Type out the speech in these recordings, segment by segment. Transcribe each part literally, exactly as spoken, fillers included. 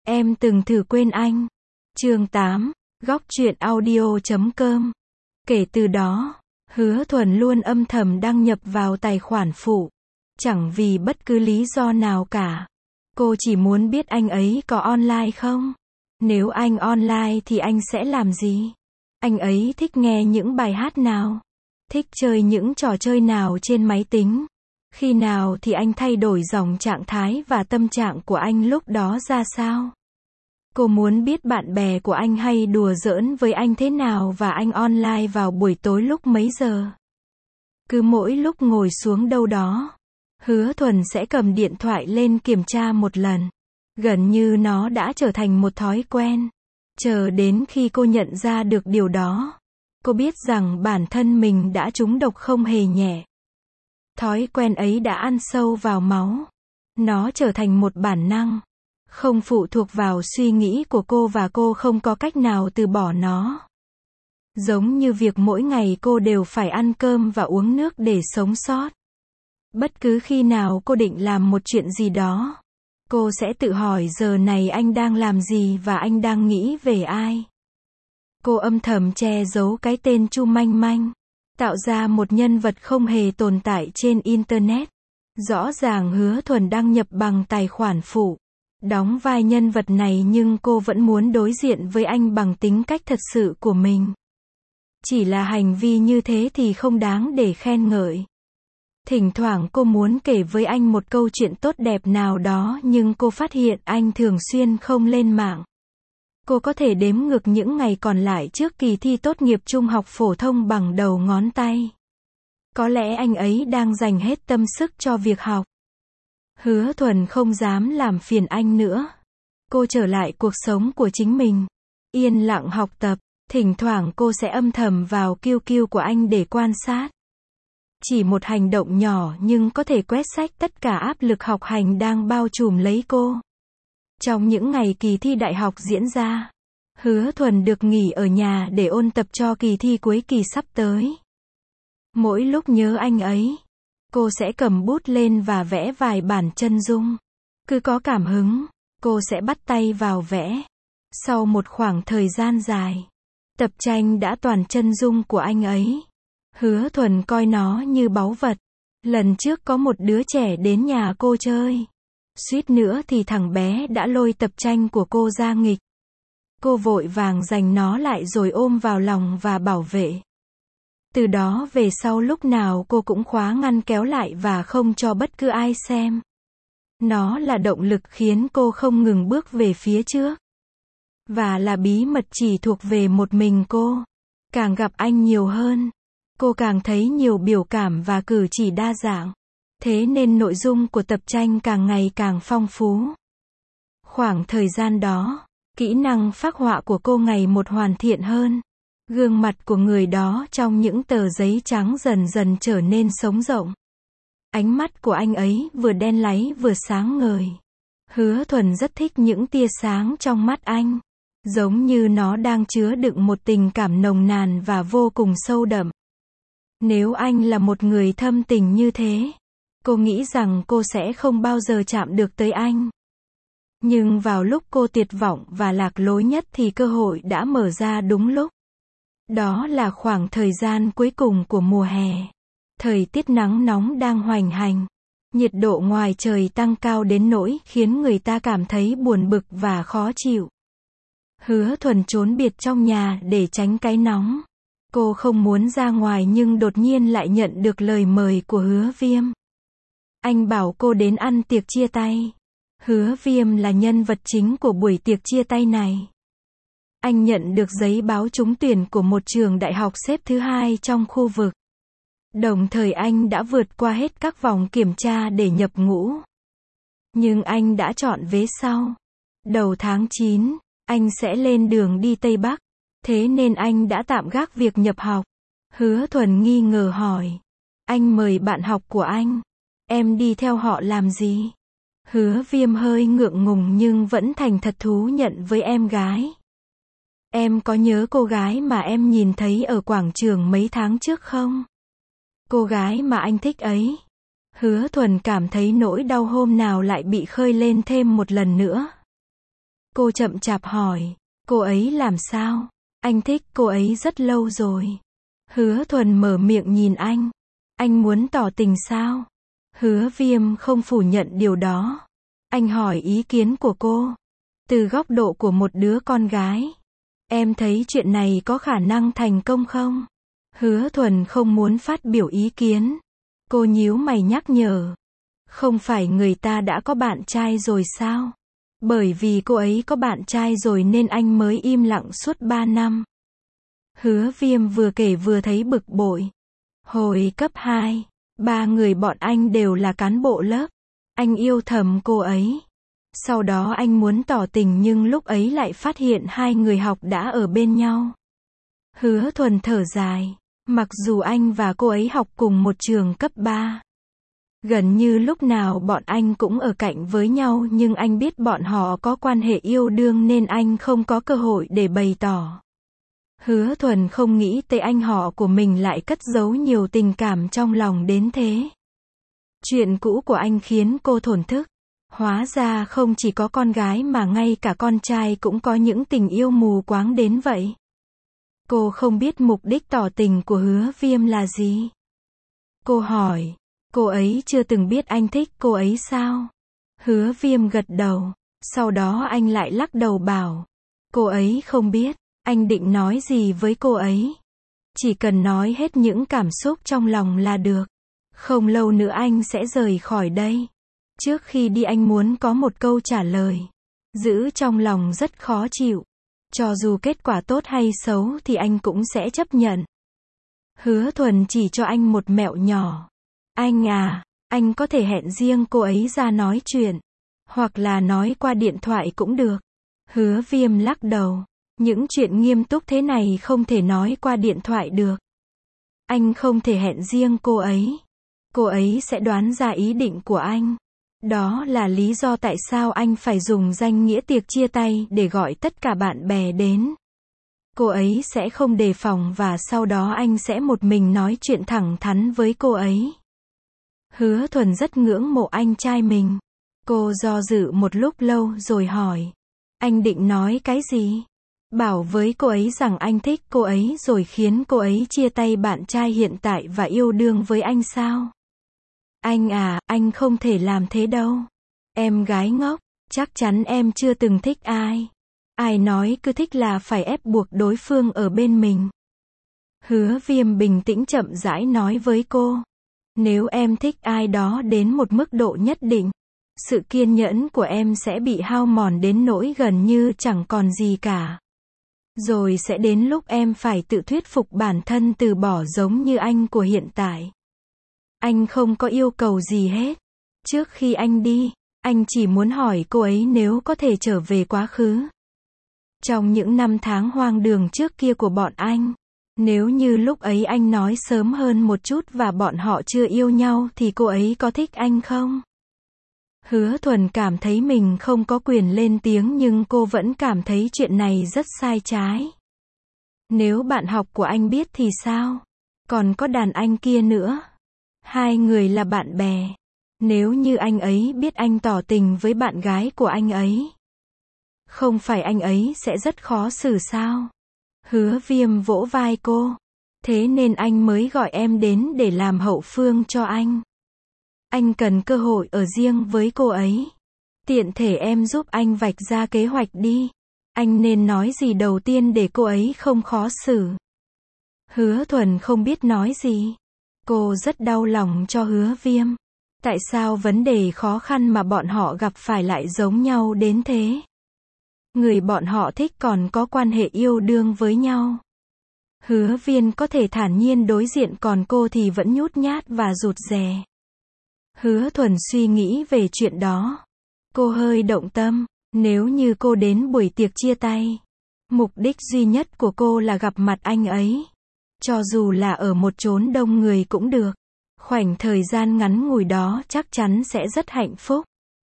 Em từng thử quên anh. Chương tám, góc truyện audio chấm com. Kể từ đó, Hứa Thuần luôn âm thầm đăng nhập vào tài khoản phụ. Chẳng vì bất cứ lý do nào cả. Cô chỉ muốn biết anh ấy có online không? Nếu anh online thì anh sẽ làm gì? Anh ấy thích nghe những bài hát nào? Thích chơi những trò chơi nào trên máy tính? Khi nào thì anh thay đổi dòng trạng thái và tâm trạng của anh lúc đó ra sao? Cô muốn biết bạn bè của anh hay đùa giỡn với anh thế nào và anh online vào buổi tối lúc mấy giờ. Cứ mỗi lúc ngồi xuống đâu đó, Hứa Thuần sẽ cầm điện thoại lên kiểm tra một lần. Gần như nó đã trở thành một thói quen. Chờ đến khi cô nhận ra được điều đó, cô biết rằng bản thân mình đã trúng độc không hề nhẹ. Thói quen ấy đã ăn sâu vào máu. Nó trở thành một bản năng, không phụ thuộc vào suy nghĩ của cô và cô không có cách nào từ bỏ nó. Giống như việc mỗi ngày cô đều phải ăn cơm và uống nước để sống sót. Bất cứ khi nào cô định làm một chuyện gì đó, cô sẽ tự hỏi giờ này anh đang làm gì và anh đang nghĩ về ai. Cô âm thầm che giấu cái tên Chu Manh Manh, tạo ra một nhân vật không hề tồn tại trên Internet. Rõ ràng Hứa Thuần đăng nhập bằng tài khoản phụ, đóng vai nhân vật này nhưng cô vẫn muốn đối diện với anh bằng tính cách thật sự của mình. Chỉ là hành vi như thế thì không đáng để khen ngợi. Thỉnh thoảng cô muốn kể với anh một câu chuyện tốt đẹp nào đó nhưng cô phát hiện anh thường xuyên không lên mạng. Cô có thể đếm ngược những ngày còn lại trước kỳ thi tốt nghiệp trung học phổ thông bằng đầu ngón tay. Có lẽ anh ấy đang dành hết tâm sức cho việc học. Hứa Thuần không dám làm phiền anh nữa. Cô trở lại cuộc sống của chính mình, yên lặng học tập. Thỉnh thoảng cô sẽ âm thầm vào Q Q của anh để quan sát. Chỉ một hành động nhỏ nhưng có thể quét sạch tất cả áp lực học hành đang bao trùm lấy cô. Trong những ngày kỳ thi đại học diễn ra, Hứa Thuần được nghỉ ở nhà để ôn tập cho kỳ thi cuối kỳ sắp tới. Mỗi lúc nhớ anh ấy, cô sẽ cầm bút lên và vẽ vài bản chân dung. Cứ có cảm hứng, cô sẽ bắt tay vào vẽ. Sau một khoảng thời gian dài, tập tranh đã toàn chân dung của anh ấy. Hứa Thuần coi nó như báu vật. Lần trước có một đứa trẻ đến nhà cô chơi. Suýt nữa thì thằng bé đã lôi tập tranh của cô ra nghịch. Cô vội vàng giành nó lại rồi ôm vào lòng và bảo vệ. Từ đó về sau lúc nào cô cũng khóa ngăn kéo lại và không cho bất cứ ai xem. Nó là động lực khiến cô không ngừng bước về phía trước. Và là bí mật chỉ thuộc về một mình cô. Càng gặp anh nhiều hơn, cô càng thấy nhiều biểu cảm và cử chỉ đa dạng. Thế nên nội dung của tập tranh càng ngày càng phong phú. Khoảng thời gian đó, kỹ năng phác họa của cô ngày một hoàn thiện hơn. Gương mặt của người đó trong những tờ giấy trắng dần dần trở nên sống rộng. Ánh mắt của anh ấy vừa đen láy vừa sáng ngời. Hứa Thuần rất thích những tia sáng trong mắt anh. Giống như nó đang chứa đựng một tình cảm nồng nàn và vô cùng sâu đậm. Nếu anh là một người thâm tình như thế, cô nghĩ rằng cô sẽ không bao giờ chạm được tới anh. Nhưng vào lúc cô tuyệt vọng và lạc lối nhất thì cơ hội đã mở ra đúng lúc. Đó là khoảng thời gian cuối cùng của mùa hè. Thời tiết nắng nóng đang hoành hành. Nhiệt độ ngoài trời tăng cao đến nỗi khiến người ta cảm thấy buồn bực và khó chịu. Hứa Thuần trốn biệt trong nhà để tránh cái nóng. Cô không muốn ra ngoài nhưng đột nhiên lại nhận được lời mời của Hứa Viêm. Anh bảo cô đến ăn tiệc chia tay. Hứa Viêm là nhân vật chính của buổi tiệc chia tay này. Anh nhận được giấy báo trúng tuyển của một trường đại học xếp thứ hai trong khu vực. Đồng thời anh đã vượt qua hết các vòng kiểm tra để nhập ngũ. Nhưng anh đã chọn vế sau. Đầu tháng chín, anh sẽ lên đường đi Tây Bắc. Thế nên anh đã tạm gác việc nhập học. Hứa Thuần nghi ngờ hỏi. Anh mời bạn học của anh. Em đi theo họ làm gì? Hứa Viêm hơi ngượng ngùng nhưng vẫn thành thật thú nhận với em gái. Em có nhớ cô gái mà em nhìn thấy ở quảng trường mấy tháng trước không? Cô gái mà anh thích ấy. Hứa Thuần cảm thấy nỗi đau hôm nào lại bị khơi lên thêm một lần nữa. Cô chậm chạp hỏi, cô ấy làm sao? Anh thích cô ấy rất lâu rồi. Hứa Thuần mở miệng nhìn anh. Anh muốn tỏ tình sao? Hứa Viêm không phủ nhận điều đó. Anh hỏi ý kiến của cô. Từ góc độ của một đứa con gái. Em thấy chuyện này có khả năng thành công không? Hứa Thuần không muốn phát biểu ý kiến. Cô nhíu mày nhắc nhở. Không phải người ta đã có bạn trai rồi sao? Bởi vì cô ấy có bạn trai rồi nên anh mới im lặng suốt ba năm. Hứa Viêm vừa kể vừa thấy bực bội. Hồi cấp hai, ba người bọn anh đều là cán bộ lớp. Anh yêu thầm cô ấy. Sau đó anh muốn tỏ tình nhưng lúc ấy lại phát hiện hai người học đã ở bên nhau. Hứa Thuần thở dài. Mặc dù anh và cô ấy học cùng một trường cấp ba. Gần như lúc nào bọn anh cũng ở cạnh với nhau nhưng anh biết bọn họ có quan hệ yêu đương nên anh không có cơ hội để bày tỏ. Hứa Thuần không nghĩ tới anh họ của mình lại cất giấu nhiều tình cảm trong lòng đến thế. Chuyện cũ của anh khiến cô thổn thức. Hóa ra không chỉ có con gái mà ngay cả con trai cũng có những tình yêu mù quáng đến vậy. Cô không biết mục đích tỏ tình của Hứa Viêm là gì. Cô hỏi, cô ấy chưa từng biết anh thích cô ấy sao? Hứa Viêm gật đầu. Sau đó anh lại lắc đầu bảo, cô ấy không biết. Anh định nói gì với cô ấy? Chỉ cần nói hết những cảm xúc trong lòng là được. Không lâu nữa anh sẽ rời khỏi đây. Trước khi đi anh muốn có một câu trả lời. Giữ trong lòng rất khó chịu. Cho dù kết quả tốt hay xấu thì anh cũng sẽ chấp nhận. Hứa Thuần chỉ cho anh một mẹo nhỏ. Anh à, anh có thể hẹn riêng cô ấy ra nói chuyện. Hoặc là nói qua điện thoại cũng được. Hứa Viêm lắc đầu. Những chuyện nghiêm túc thế này không thể nói qua điện thoại được. Anh không thể hẹn riêng cô ấy. Cô ấy sẽ đoán ra ý định của anh. Đó là lý do tại sao anh phải dùng danh nghĩa tiệc chia tay để gọi tất cả bạn bè đến. Cô ấy sẽ không đề phòng và sau đó anh sẽ một mình nói chuyện thẳng thắn với cô ấy. Hứa Thuần rất ngưỡng mộ anh trai mình. Cô do dự một lúc lâu rồi hỏi. Anh định nói cái gì? Bảo với cô ấy rằng anh thích cô ấy rồi khiến cô ấy chia tay bạn trai hiện tại và yêu đương với anh sao? Anh à, anh không thể làm thế đâu. Em gái ngốc, chắc chắn em chưa từng thích ai. Ai nói cứ thích là phải ép buộc đối phương ở bên mình. Hứa Viêm bình tĩnh chậm rãi nói với cô. Nếu em thích ai đó đến một mức độ nhất định, sự kiên nhẫn của em sẽ bị hao mòn đến nỗi gần như chẳng còn gì cả. Rồi sẽ đến lúc em phải tự thuyết phục bản thân từ bỏ giống như anh của hiện tại. Anh không có yêu cầu gì hết. Trước khi anh đi, anh chỉ muốn hỏi cô ấy nếu có thể trở về quá khứ. Trong những năm tháng hoang đường trước kia của bọn anh, nếu như lúc ấy anh nói sớm hơn một chút và bọn họ chưa yêu nhau thì cô ấy có thích anh không? Hứa Thuần cảm thấy mình không có quyền lên tiếng nhưng cô vẫn cảm thấy chuyện này rất sai trái. Nếu bạn học của anh biết thì sao? Còn có đàn anh kia nữa. Hai người là bạn bè. Nếu như anh ấy biết anh tỏ tình với bạn gái của anh ấy, không phải anh ấy sẽ rất khó xử sao? Hứa Viêm vỗ vai cô. Thế nên anh mới gọi em đến để làm hậu phương cho anh. Anh cần cơ hội ở riêng với cô ấy. Tiện thể em giúp anh vạch ra kế hoạch đi. Anh nên nói gì đầu tiên để cô ấy không khó xử. Hứa Thuần không biết nói gì. Cô rất đau lòng cho Hứa Viêm. Tại sao vấn đề khó khăn mà bọn họ gặp phải lại giống nhau đến thế? Người bọn họ thích còn có quan hệ yêu đương với nhau. Hứa Viên có thể thản nhiên đối diện còn cô thì vẫn nhút nhát và rụt rè. Hứa Thuần suy nghĩ về chuyện đó. Cô hơi động tâm. Nếu như cô đến buổi tiệc chia tay, mục đích duy nhất của cô là gặp mặt anh ấy. Cho dù là ở một chốn đông người cũng được. Khoảnh thời gian ngắn ngủi đó chắc chắn sẽ rất hạnh phúc.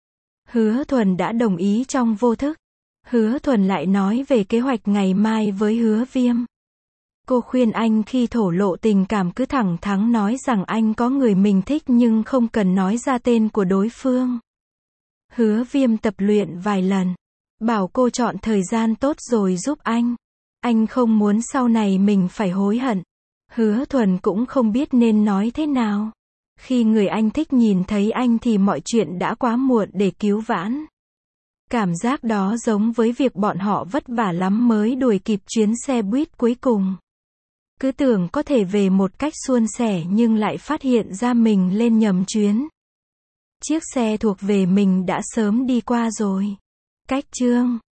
Hứa Thuần đã đồng ý trong vô thức. Hứa Thuần lại nói về kế hoạch ngày mai với Hứa Viêm. Cô khuyên anh khi thổ lộ tình cảm cứ thẳng thắn nói rằng anh có người mình thích nhưng không cần nói ra tên của đối phương. Hứa Viêm tập luyện vài lần. Bảo cô chọn thời gian tốt rồi giúp anh. Anh không muốn sau này mình phải hối hận. Hứa Thuần cũng không biết nên nói thế nào. Khi người anh thích nhìn thấy anh thì mọi chuyện đã quá muộn để cứu vãn. Cảm giác đó giống với việc bọn họ vất vả lắm mới đuổi kịp chuyến xe buýt cuối cùng. Cứ tưởng có thể về một cách suôn sẻ nhưng lại phát hiện ra mình lên nhầm chuyến. Chiếc xe thuộc về mình đã sớm đi qua rồi. Cách chương